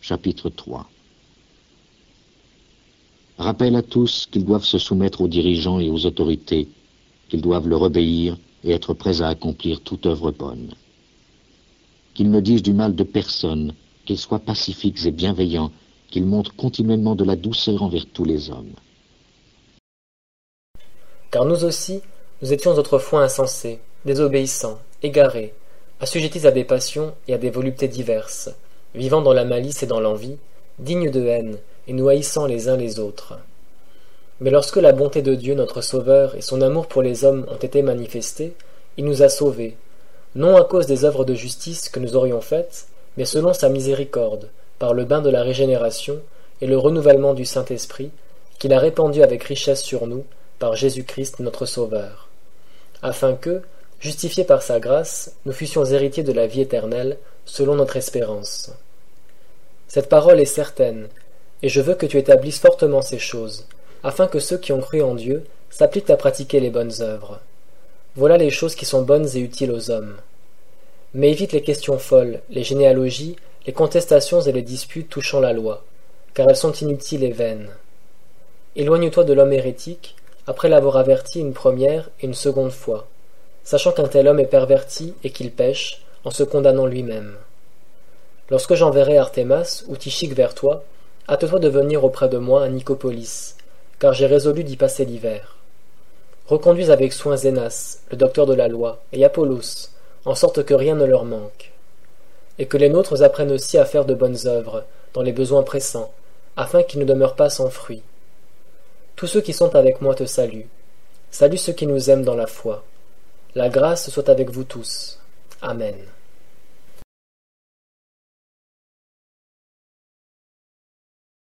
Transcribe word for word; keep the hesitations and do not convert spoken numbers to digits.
chapitre trois. Rappelle à tous qu'ils doivent se soumettre aux dirigeants et aux autorités, qu'ils doivent leur obéir et être prêts à accomplir toute œuvre bonne. Qu'ils ne disent du mal de personne, qu'ils soient pacifiques et bienveillants, qu'ils montrent continuellement de la douceur envers tous les hommes. Car nous aussi, nous étions autrefois insensés, désobéissants, égarés, assujettis à des passions et à des voluptés diverses, vivant dans la malice et dans l'envie, dignes de haine, et nous haïssant les uns les autres. Mais lorsque la bonté de Dieu notre Sauveur et son amour pour les hommes ont été manifestés, il nous a sauvés, non à cause des œuvres de justice que nous aurions faites, mais selon sa miséricorde, par le bain de la régénération et le renouvellement du Saint-Esprit, qu'il a répandu avec richesse sur nous, par Jésus-Christ notre Sauveur, afin que, justifiés par sa grâce, nous fussions héritiers de la vie éternelle, selon notre espérance. Cette parole est certaine, et je veux que tu établisses fortement ces choses, afin que ceux qui ont cru en Dieu s'appliquent à pratiquer les bonnes œuvres. Voilà les choses qui sont bonnes et utiles aux hommes. Mais évite les questions folles, les généalogies, les contestations et les disputes touchant la loi, car elles sont inutiles et vaines. Éloigne-toi de l'homme hérétique, après l'avoir averti une première et une seconde fois, sachant qu'un tel homme est perverti et qu'il pêche, en se condamnant lui-même. Lorsque j'enverrai Artémas ou Tychique vers toi, hâte-toi de venir auprès de moi à Nicopolis, car j'ai résolu d'y passer l'hiver. Reconduis avec soin Zénas, le docteur de la loi, et Apollos, en sorte que rien ne leur manque. Et que les nôtres apprennent aussi à faire de bonnes œuvres, dans les besoins pressants, afin qu'ils ne demeurent pas sans fruit. Tous ceux qui sont avec moi te saluent. Salue ceux qui nous aiment dans la foi. La grâce soit avec vous tous. Amen.